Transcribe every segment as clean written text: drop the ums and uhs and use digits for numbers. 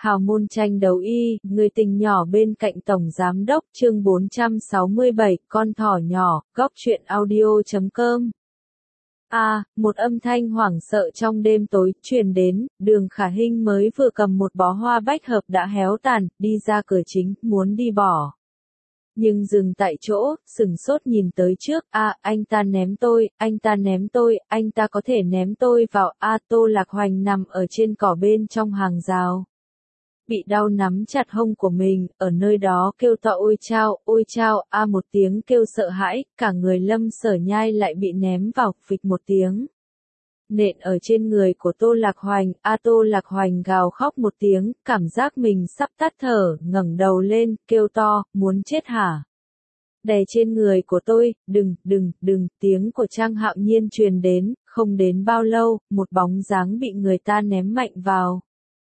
Hào môn tranh đấu y, người tình nhỏ bên cạnh Tổng Giám đốc chương 467, con thỏ nhỏ, góc truyện audio.com. Một âm thanh hoảng sợ trong đêm tối truyền đến, Đường Khả Hinh mới vừa cầm một bó hoa bách hợp đã héo tàn, đi ra cửa chính, muốn đi bỏ. Nhưng dừng tại chỗ, sửng sốt nhìn tới trước, anh ta ném tôi, anh ta có thể ném tôi vào, Tô Lạc Hoành nằm ở trên cỏ bên trong hàng rào. Bị đau nắm chặt hông của mình, ở nơi đó kêu to ôi chao, một tiếng kêu sợ hãi, cả người Lâm Sở Nhai lại bị ném vào, phịch một tiếng. Nện ở trên người của Tô Lạc Hoành, Tô Lạc Hoành gào khóc một tiếng, cảm giác mình sắp tắt thở, ngẩng đầu lên, kêu to, muốn chết hả? Đè trên người của tôi, đừng, tiếng của Trang Hạo Nhiên truyền đến, không đến bao lâu, một bóng dáng bị người ta ném mạnh vào.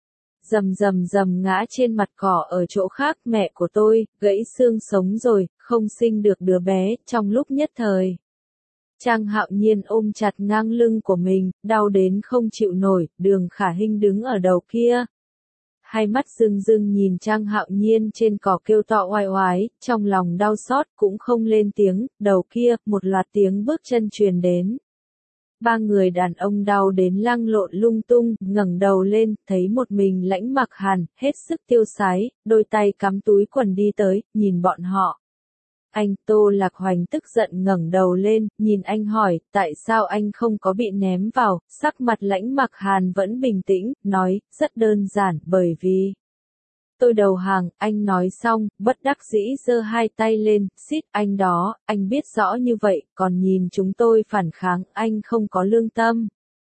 Rầm ngã trên mặt cỏ ở chỗ khác, mẹ của tôi, gãy xương sống rồi, không sinh được đứa bé, trong lúc nhất thời. Trang Hạo Nhiên ôm chặt ngang lưng của mình, đau đến không chịu nổi, Đường Khả Hinh đứng ở đầu kia. Hai mắt rưng nhìn Trang Hạo Nhiên trên cỏ kêu to oai oái, trong lòng đau xót cũng không lên tiếng, đầu kia, một loạt tiếng bước chân truyền đến. Ba người đàn ông đau đến lăn lộn lung tung, ngẩng đầu lên, thấy một mình Lãnh Mặc Hàn, hết sức tiêu sái, đôi tay cắm túi quần đi tới, nhìn bọn họ. Anh Tô Lạc Hoành tức giận ngẩng đầu lên, nhìn anh hỏi, tại sao anh không có bị ném vào, sắc mặt Lãnh Mặc Hàn vẫn bình tĩnh, nói, rất đơn giản, bởi vì tôi đầu hàng, anh nói xong, bất đắc dĩ giơ hai tay lên, xít, anh đó, anh biết rõ như vậy, còn nhìn chúng tôi phản kháng, anh không có lương tâm.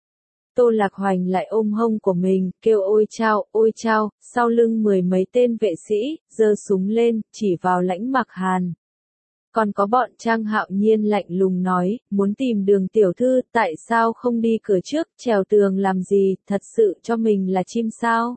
Tô Lạc Hoành lại ôm hông của mình, kêu ôi chao, sau lưng mười mấy tên vệ sĩ, giơ súng lên, chỉ vào Lãnh Mặc Hàn. Còn có bọn Trang Hạo Nhiên lạnh lùng nói, muốn tìm Đường tiểu thư, tại sao không đi cửa trước, trèo tường làm gì, thật sự cho mình là chim sao?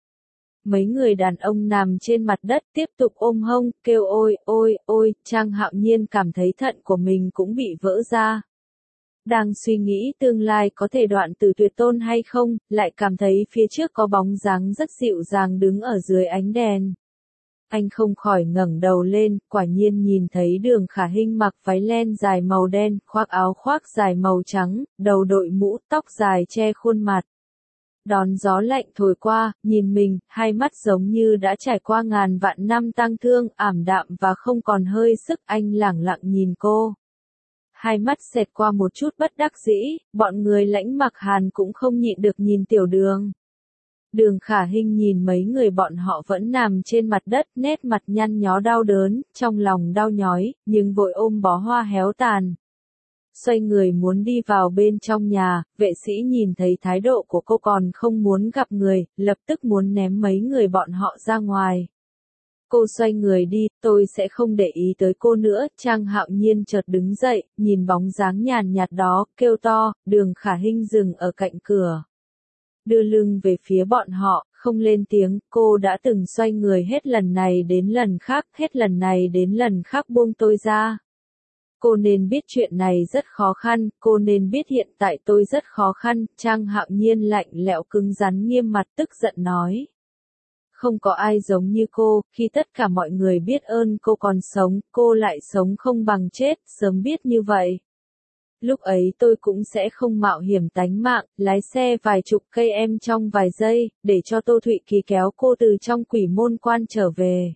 Mấy người đàn ông nằm trên mặt đất tiếp tục ôm hông, kêu ôi, Trang Hạo Nhiên cảm thấy thận của mình cũng bị vỡ ra. Đang suy nghĩ tương lai có thể đoạn từ Tuyệt Tôn hay không, lại cảm thấy phía trước có bóng dáng rất dịu dàng đứng ở dưới ánh đèn. Anh không khỏi ngẩng đầu lên, quả nhiên nhìn thấy Đường Khả Hinh mặc váy len dài màu đen, khoác áo khoác dài màu trắng, đầu đội mũ, tóc dài che khuôn mặt. Đón gió lạnh thổi qua, nhìn mình, hai mắt giống như đã trải qua ngàn vạn năm tang thương, ảm đạm và không còn hơi sức, anh lẳng lặng nhìn cô. Hai mắt xẹt qua một chút bất đắc dĩ, bọn người Lãnh Mặc Hàn cũng không nhịn được nhìn Tiểu Đường. Đường Khả Hinh nhìn mấy người bọn họ vẫn nằm trên mặt đất, nét mặt nhăn nhó đau đớn, trong lòng đau nhói, nhưng vội ôm bó hoa héo tàn. Xoay người muốn đi vào bên trong nhà, vệ sĩ nhìn thấy thái độ của cô còn không muốn gặp người, lập tức muốn ném mấy người bọn họ ra ngoài. Cô xoay người đi, tôi sẽ không để ý tới cô nữa, Trang Hạo Nhiên chợt đứng dậy, nhìn bóng dáng nhàn nhạt đó, kêu to, Đường Khả Hinh dừng ở cạnh cửa. Đưa lưng về phía bọn họ, không lên tiếng, cô đã từng xoay người hết lần này đến lần khác, hết lần này đến lần khác buông tôi ra. Cô nên biết chuyện này rất khó khăn, cô nên biết hiện tại tôi rất khó khăn, Trang Hạo Nhiên lạnh lẽo cứng rắn nghiêm mặt tức giận nói. Không có ai giống như cô, khi tất cả mọi người biết ơn cô còn sống, cô lại sống không bằng chết, sớm biết như vậy. Lúc ấy tôi cũng sẽ không mạo hiểm tánh mạng, lái xe vài chục cây trong vài giây, để cho Tô Thụy Kỳ kéo cô từ trong quỷ môn quan trở về.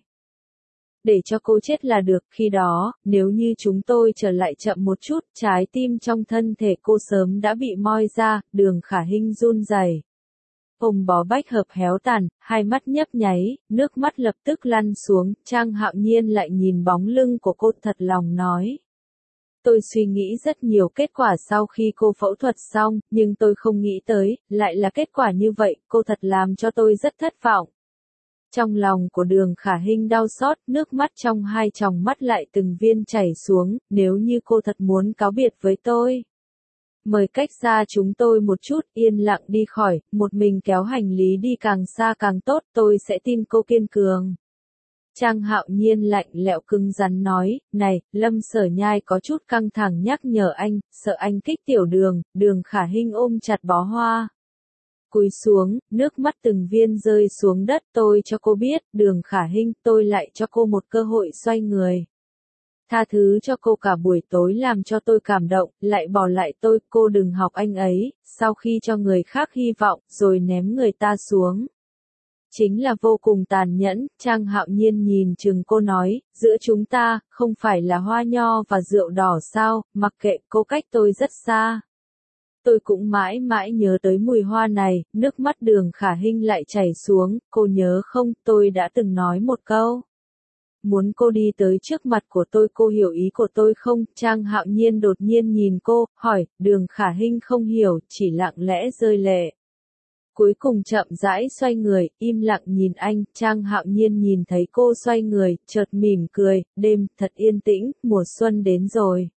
Để cho cô chết là được, khi đó, nếu như chúng tôi trở lại chậm một chút, trái tim trong thân thể cô sớm đã bị moi ra, Đường Khả Hinh run rẩy. Ôm bó bách hợp héo tàn, hai mắt nhấp nháy, nước mắt lập tức lăn xuống, Trang Hạo Nhiên lại nhìn bóng lưng của cô thật lòng nói. Tôi suy nghĩ rất nhiều kết quả sau khi cô phẫu thuật xong, nhưng tôi không nghĩ tới, lại là kết quả như vậy, cô thật làm cho tôi rất thất vọng. Trong lòng của Đường Khả Hinh đau xót, nước mắt trong hai tròng mắt lại từng viên chảy xuống, nếu như cô thật muốn cáo biệt với tôi. Mời cách xa chúng tôi một chút, yên lặng đi khỏi, một mình kéo hành lý đi càng xa càng tốt, tôi sẽ tin cô kiên cường. Trang Hạo Nhiên lạnh lẽo cứng rắn nói, này, Lâm Sở Nhai có chút căng thẳng nhắc nhở anh, sợ anh kích Tiểu Đường, Đường Khả Hinh ôm chặt bó hoa. Cúi xuống, nước mắt từng viên rơi xuống đất. Tôi cho cô biết, Đường Khả Hinh, tôi lại cho cô một cơ hội xoay người. Tha thứ cho cô cả buổi tối làm cho tôi cảm động, lại bỏ lại tôi, cô đừng học anh ấy, sau khi cho người khác hy vọng, rồi ném người ta xuống. Chính là vô cùng tàn nhẫn. Trang Hạo Nhiên nhìn chừng cô nói, giữa chúng ta, không phải là hoa nho và rượu đỏ sao, mặc kệ cô cách tôi rất xa. Tôi cũng mãi mãi nhớ tới mùi hoa này. Nước mắt Đường Khả Hinh lại chảy xuống. Cô nhớ không, tôi đã từng nói một câu. Muốn cô đi tới trước mặt của tôi, cô hiểu ý của tôi không? Trang Hạo Nhiên đột nhiên nhìn cô, hỏi. Đường Khả Hinh không hiểu, chỉ lặng lẽ rơi lệ. Cuối cùng chậm rãi xoay người, im lặng nhìn anh. Trang Hạo Nhiên nhìn thấy cô xoay người, chợt mỉm cười. Đêm thật yên tĩnh, mùa xuân đến rồi.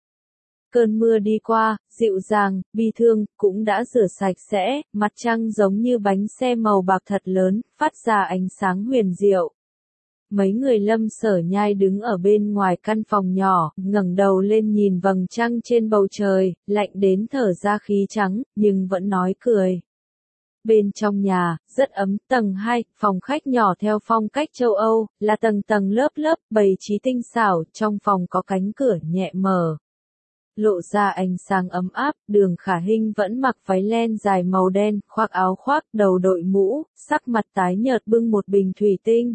Cơn mưa đi qua, dịu dàng, bi thương, cũng đã rửa sạch sẽ. Mặt trăng giống như bánh xe màu bạc thật lớn, phát ra ánh sáng huyền diệu. Mấy người Lâm Sở Nhai đứng ở bên ngoài căn phòng nhỏ, ngẩng đầu lên nhìn vầng trăng trên bầu trời, lạnh đến thở ra khí trắng, nhưng vẫn nói cười. Bên trong nhà, rất ấm. Tầng 2, phòng khách nhỏ theo phong cách châu Âu, là tầng tầng lớp lớp, bày trí tinh xảo. Trong phòng có cánh cửa nhẹ mở, lộ ra ánh sáng ấm áp. Đường Khả Hinh vẫn mặc váy len dài màu đen, khoác áo khoác, đầu đội mũ, sắc mặt tái nhợt bưng một bình thủy tinh.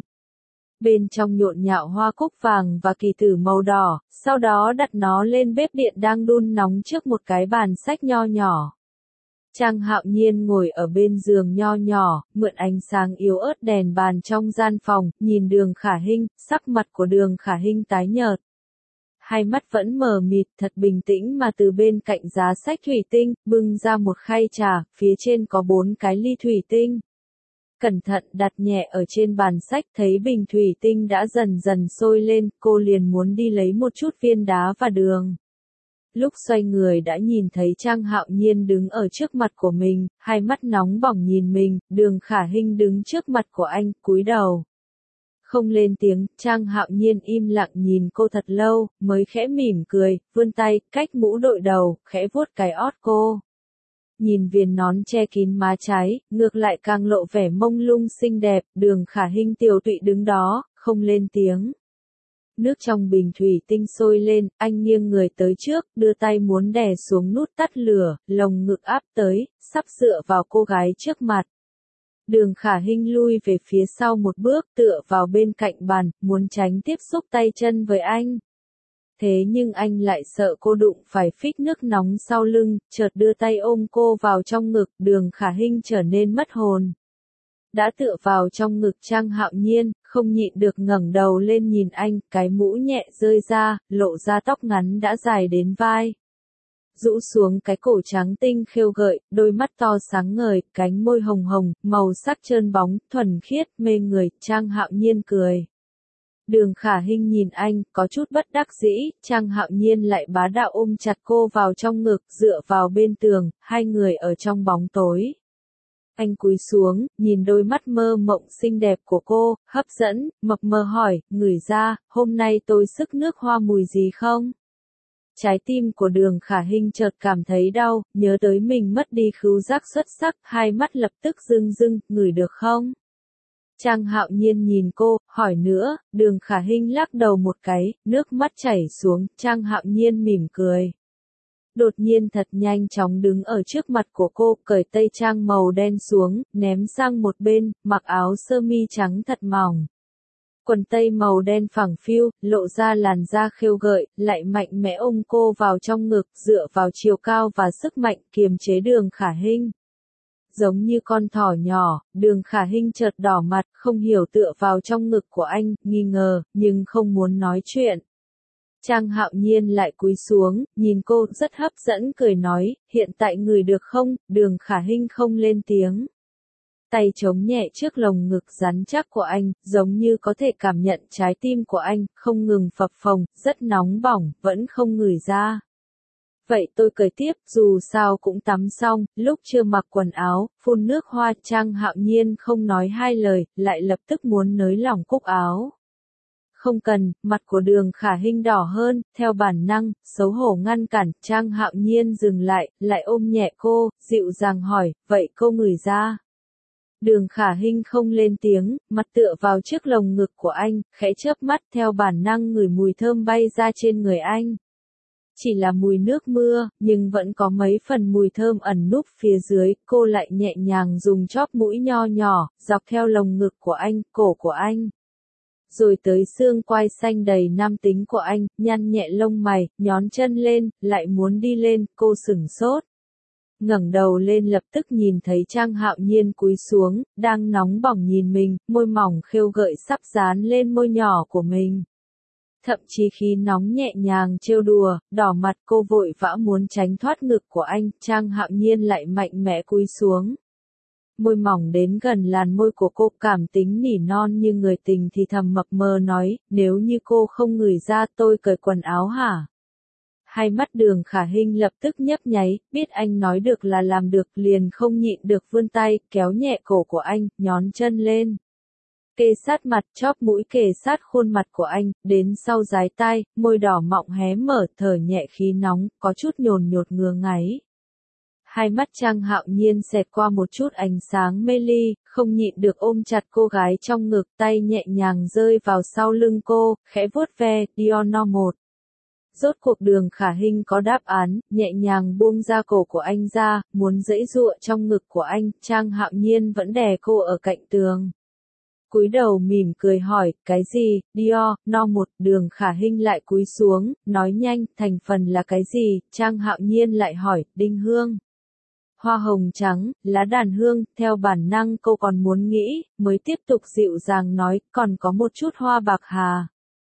Bên trong nhộn nhạo hoa cúc vàng và kỳ tử màu đỏ, sau đó đặt nó lên bếp điện đang đun nóng trước một cái bàn sách nho nhỏ. Trang Hạo Nhiên ngồi ở bên giường nho nhỏ, mượn ánh sáng yếu ớt đèn bàn trong gian phòng, nhìn Đường Khả Hinh. Sắc mặt của Đường Khả Hinh tái nhợt. Hai mắt vẫn mờ mịt, thật bình tĩnh mà từ bên cạnh giá sách thủy tinh, bưng ra một khay trà, phía trên có 4 cái ly thủy tinh. Cẩn thận đặt nhẹ ở trên bàn sách, thấy bình thủy tinh đã dần dần sôi lên, cô liền muốn đi lấy một chút viên đá và đường. Lúc xoay người đã nhìn thấy Trang Hạo Nhiên đứng ở trước mặt của mình, hai mắt nóng bỏng nhìn mình. Đường Khả Hinh đứng trước mặt của anh, cúi đầu. Không lên tiếng. Trang Hạo Nhiên im lặng nhìn cô thật lâu, mới khẽ mỉm cười, vươn tay, cách mũ đội đầu, khẽ vuốt cái ót cô. Nhìn viền nón che kín má trái, ngược lại càng lộ vẻ mông lung xinh đẹp. Đường Khả Hinh tiều tụy đứng đó, không lên tiếng. Nước trong bình thủy tinh sôi lên, anh nghiêng người tới trước, đưa tay muốn đè xuống nút tắt lửa, lồng ngực áp tới, sắp dựa vào cô gái trước mặt. Đường Khả Hinh lui về phía sau một bước, tựa vào bên cạnh bàn, muốn tránh tiếp xúc tay chân với anh. Thế nhưng anh lại sợ cô đụng phải phích nước nóng sau lưng, chợt đưa tay ôm cô vào trong ngực. Đường Khả Hinh trở nên mất hồn. Đã tựa vào trong ngực Trang Hạo Nhiên, không nhịn được ngẩng đầu lên nhìn anh, cái mũ nhẹ rơi ra, lộ ra tóc ngắn đã dài đến vai. Rũ xuống cái cổ trắng tinh khêu gợi, đôi mắt to sáng ngời, cánh môi hồng hồng, màu sắc trơn bóng, thuần khiết, mê người. Trang Hạo Nhiên cười. Đường Khả Hinh nhìn anh, có chút bất đắc dĩ. Trang Hạo Nhiên lại bá đạo ôm chặt cô vào trong ngực, dựa vào bên tường, hai người ở trong bóng tối. Anh cúi xuống, nhìn đôi mắt mơ mộng xinh đẹp của cô, hấp dẫn, mập mờ hỏi, ngửi ra, hôm nay tôi sức nước hoa mùi gì không? Trái tim của Đường Khả Hinh chợt cảm thấy đau, nhớ tới mình mất đi khứu giác xuất sắc, hai mắt lập tức rưng rưng, ngửi được không? Trang Hạo Nhiên nhìn cô, hỏi nữa. Đường Khả Hinh lắc đầu một cái, nước mắt chảy xuống. Trang Hạo Nhiên mỉm cười. Đột nhiên thật nhanh chóng đứng ở trước mặt của cô, cởi tây trang màu đen xuống, ném sang một bên, mặc áo sơ mi trắng thật mỏng. Quần tây màu đen phẳng phiu, lộ ra làn da khêu gợi, lại mạnh mẽ ôm cô vào trong ngực, dựa vào chiều cao và sức mạnh kiềm chế Đường Khả Hinh. Giống như con thỏ nhỏ, Đường Khả Hinh chợt đỏ mặt, không hiểu tựa vào trong ngực của anh, nghi ngờ, nhưng không muốn nói chuyện. Trang Hạo Nhiên lại cúi xuống, nhìn cô rất hấp dẫn cười nói, hiện tại ngửi được không? Đường Khả Hinh không lên tiếng. Tay chống nhẹ trước lồng ngực rắn chắc của anh, giống như có thể cảm nhận trái tim của anh, không ngừng phập phồng, rất nóng bỏng, vẫn không ngửi ra. Vậy tôi cởi tiếp, dù sao cũng tắm xong, lúc chưa mặc quần áo, phun nước hoa. Trang Hạo Nhiên không nói hai lời, lại lập tức muốn nới lỏng cúc áo. Không cần. Mặt của Đường Khả Hinh đỏ hơn, theo bản năng, xấu hổ ngăn cản. Trang Hạo Nhiên dừng lại, lại ôm nhẹ cô, dịu dàng hỏi, vậy cô ngửi ra? Đường Khả Hinh không lên tiếng, mặt tựa vào chiếc lồng ngực của anh, khẽ chớp mắt theo bản năng ngửi mùi thơm bay ra trên người anh. Chỉ là mùi nước mưa, nhưng vẫn có mấy phần mùi thơm ẩn núp phía dưới, cô lại nhẹ nhàng dùng chóp mũi nho nhỏ, dọc theo lồng ngực của anh, cổ của anh. Rồi tới xương quai xanh đầy nam tính của anh, nhăn nhẹ lông mày, nhón chân lên, lại muốn đi lên, cô sửng sốt. Ngẩng đầu lên lập tức nhìn thấy Trang Hạo Nhiên cúi xuống, đang nóng bỏng nhìn mình, môi mỏng khêu gợi sắp dán lên môi nhỏ của mình. Thậm chí khí nóng nhẹ nhàng trêu đùa, đỏ mặt cô vội vã muốn tránh thoát ngực của anh, Trang Hạo Nhiên lại mạnh mẽ cúi xuống. Môi mỏng đến gần làn môi của cô, cảm tính nỉ non như người tình thì thầm mập mờ nói, nếu như cô không ngửi ra tôi cởi quần áo hả? Hai mắt Đường Khả Hinh lập tức nhấp nháy, biết anh nói được là làm được, liền không nhịn được vươn tay, kéo nhẹ cổ của anh, nhón chân lên. Kề sát mặt, chóp mũi kề sát khuôn mặt của anh, đến sau dái tai, môi đỏ mọng hé mở, thở nhẹ khí nóng, có chút nhồn nhột ngứa ngáy. Hai mắt Trang Hạo Nhiên xẹt qua một chút ánh sáng mê ly, không nhịn được ôm chặt cô gái trong ngực, tay nhẹ nhàng rơi vào sau lưng cô, khẽ vuốt ve, Dior No 1. Rốt cuộc Đường Khả Hinh có đáp án, nhẹ nhàng buông ra cổ của anh ra, muốn giãy giụa trong ngực của anh, Trang Hạo Nhiên vẫn đè cô ở cạnh tường. Cúi đầu mỉm cười hỏi, cái gì, Dior, No 1, Đường Khả Hinh lại cúi xuống, nói nhanh, thành phần là cái gì, Trang Hạo Nhiên lại hỏi, đinh hương. Hoa hồng trắng, lá đàn hương, theo bản năng cô còn muốn nghĩ, mới tiếp tục dịu dàng nói, còn có một chút hoa bạc hà.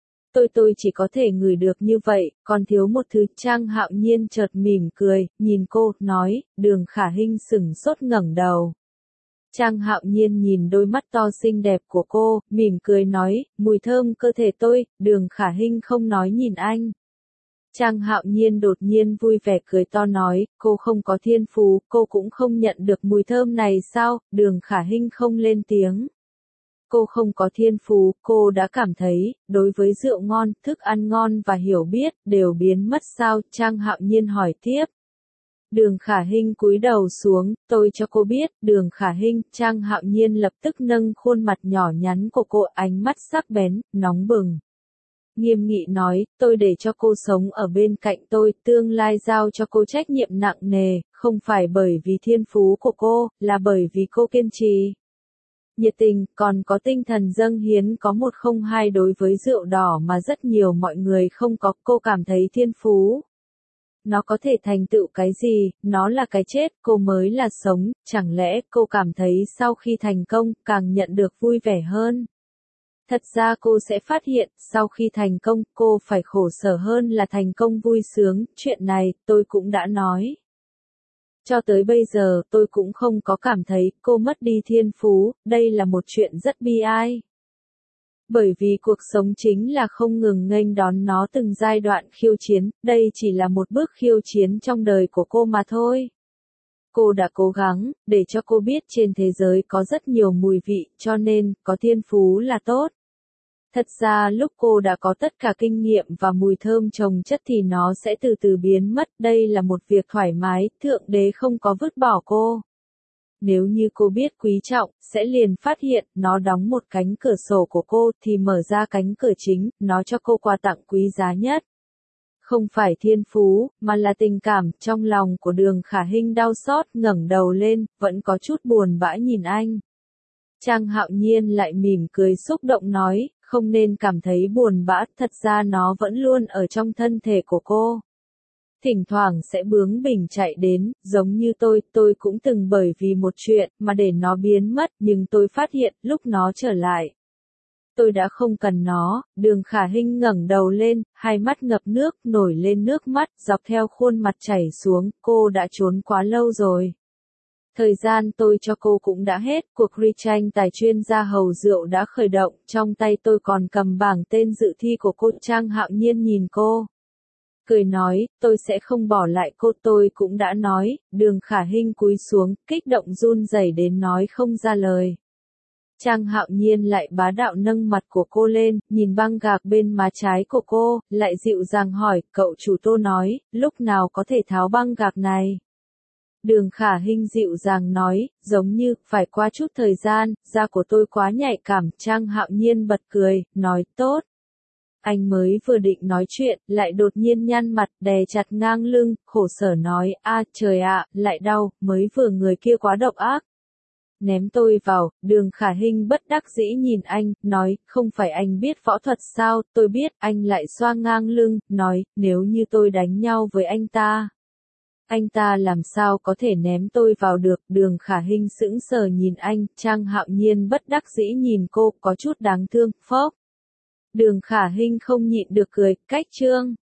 Tôi chỉ có thể ngửi được như vậy, còn thiếu một thứ. Trang Hạo Nhiên chợt mỉm cười, nhìn cô, nói, Đường Khả Hinh sửng sốt ngẩng đầu. Trang Hạo Nhiên nhìn đôi mắt to xinh đẹp của cô, mỉm cười nói, mùi thơm cơ thể tôi. Đường Khả Hinh không nói nhìn anh. Trang Hạo Nhiên đột nhiên vui vẻ cười to nói, cô không có thiên phú, cô cũng không nhận được mùi thơm này sao? Đường Khả Hinh không lên tiếng. Cô không có thiên phú, cô đã cảm thấy, đối với rượu ngon, thức ăn ngon và hiểu biết, đều biến mất sao? Trang Hạo Nhiên hỏi tiếp. Đường Khả Hinh cúi đầu xuống, tôi cho cô biết, Đường Khả Hinh, Trang Hạo Nhiên lập tức nâng khuôn mặt nhỏ nhắn của cô, ánh mắt sắc bén, nóng bừng. Nghiêm nghị nói, tôi để cho cô sống ở bên cạnh tôi, tương lai giao cho cô trách nhiệm nặng nề, không phải bởi vì thiên phú của cô, là bởi vì cô kiên trì. Nhiệt tình, còn có tinh thần dâng hiến có 102 đối với rượu đỏ mà rất nhiều mọi người không có, cô cảm thấy thiên phú. Nó có thể thành tựu cái gì, nó là cái chết, cô mới là sống, chẳng lẽ cô cảm thấy sau khi thành công, càng nhận được vui vẻ hơn. Thật ra cô sẽ phát hiện, sau khi thành công, cô phải khổ sở hơn là thành công vui sướng, chuyện này, tôi cũng đã nói. Cho tới bây giờ, tôi cũng không có cảm thấy, cô mất đi thiên phú, đây là một chuyện rất bi ai. Bởi vì cuộc sống chính là không ngừng nghênh đón nó từng giai đoạn khiêu chiến, đây chỉ là một bước khiêu chiến trong đời của cô mà thôi. Cô đã cố gắng, để cho cô biết trên thế giới có rất nhiều mùi vị, cho nên, có thiên phú là tốt. Thật ra lúc cô đã có tất cả kinh nghiệm và mùi thơm chồng chất thì nó sẽ từ từ biến mất, đây là một việc thoải mái, Thượng Đế không có vứt bỏ cô. Nếu như cô biết quý trọng, sẽ liền phát hiện, nó đóng một cánh cửa sổ của cô thì mở ra cánh cửa chính, nó cho cô quà tặng quý giá nhất. Không phải thiên phú, mà là tình cảm, trong lòng của Đường Khả Hinh đau xót, ngẩng đầu lên, vẫn có chút buồn bã nhìn anh. Trang Hạo Nhiên lại mỉm cười xúc động nói, không nên cảm thấy buồn bã, thật ra nó vẫn luôn ở trong thân thể của cô. Thỉnh thoảng sẽ bướng bỉnh chạy đến, giống như tôi cũng từng bởi vì một chuyện mà để nó biến mất, nhưng tôi phát hiện lúc nó trở lại. Tôi đã không cần nó. Đường Khả Hinh ngẩng đầu lên, hai mắt ngập nước, nổi lên nước mắt, dọc theo khuôn mặt chảy xuống, cô đã trốn quá lâu rồi. Thời gian tôi cho cô cũng đã hết, cuộc tranh tài chuyên gia hầu rượu đã khởi động, trong tay tôi còn cầm bảng tên dự thi của cô. Trang Hạo Nhiên nhìn cô. Cười nói, tôi sẽ không bỏ lại cô, tôi cũng đã nói. Đường Khả Hinh cúi xuống, kích động run rẩy đến nói không ra lời. Trang Hạo Nhiên lại bá đạo nâng mặt của cô lên, nhìn băng gạc bên má trái của cô, lại dịu dàng hỏi, cậu chủ Tô nói, lúc nào có thể tháo băng gạc này? Đường Khả Hinh dịu dàng nói, giống như, phải qua chút thời gian, da của tôi quá nhạy cảm, Trang Hạo Nhiên bật cười, nói, tốt. Anh mới vừa định nói chuyện, lại đột nhiên nhăn mặt, đè chặt ngang lưng, khổ sở nói, a trời ạ, lại đau, mới vừa người kia quá độc ác. Ném tôi vào, Đường Khả Hinh bất đắc dĩ nhìn anh, nói, không phải anh biết võ thuật sao, tôi biết, anh lại xoa ngang lưng, nói, nếu như tôi đánh nhau với anh ta làm sao có thể ném tôi vào được, Đường Khả Hinh sững sờ nhìn anh, Trang Hạo Nhiên bất đắc dĩ nhìn cô, có chút đáng thương, phốc. Đường Khả Hinh không nhịn được cười, cách chương.